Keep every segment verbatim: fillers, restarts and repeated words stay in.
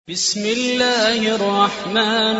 بسم الله الرحمن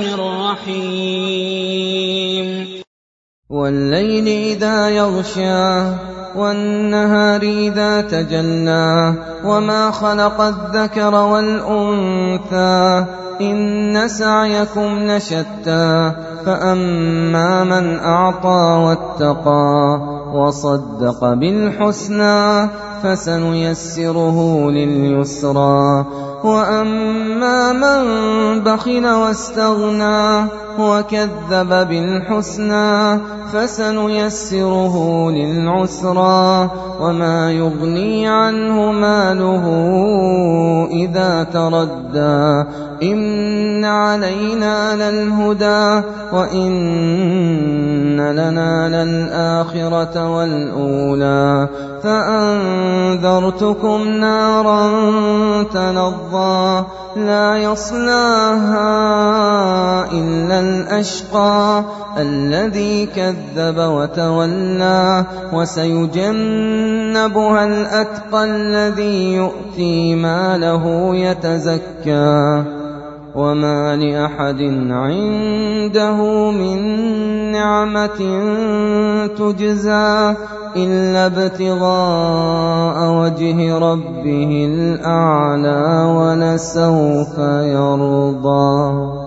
الرحيم والليل إذا يغشى والنهار إذا تجلى وما خلق الذكر والأنثى إن سعيكم لشتى فأما من أعطى واتقى وصدق بالحسنى فسنيسره لليسرى وأما من بخل واستغنى وكذب بالحسنى فسنيسره للعسرى وما يغني عنه ماله إذا تردى إن علينا للهدى وإن لنا للآخرة والأولى فأنذرتكم نارا تلظى لا يصلاها إلا الأشقى الذي كذب وتولى وسيجنبها الأتقى الذي يؤتي ماله يتزكى وما لأحد عنده من نعمة تجزى إلا ابتغاء وجه ربه الأعلى ولسوف يرضى.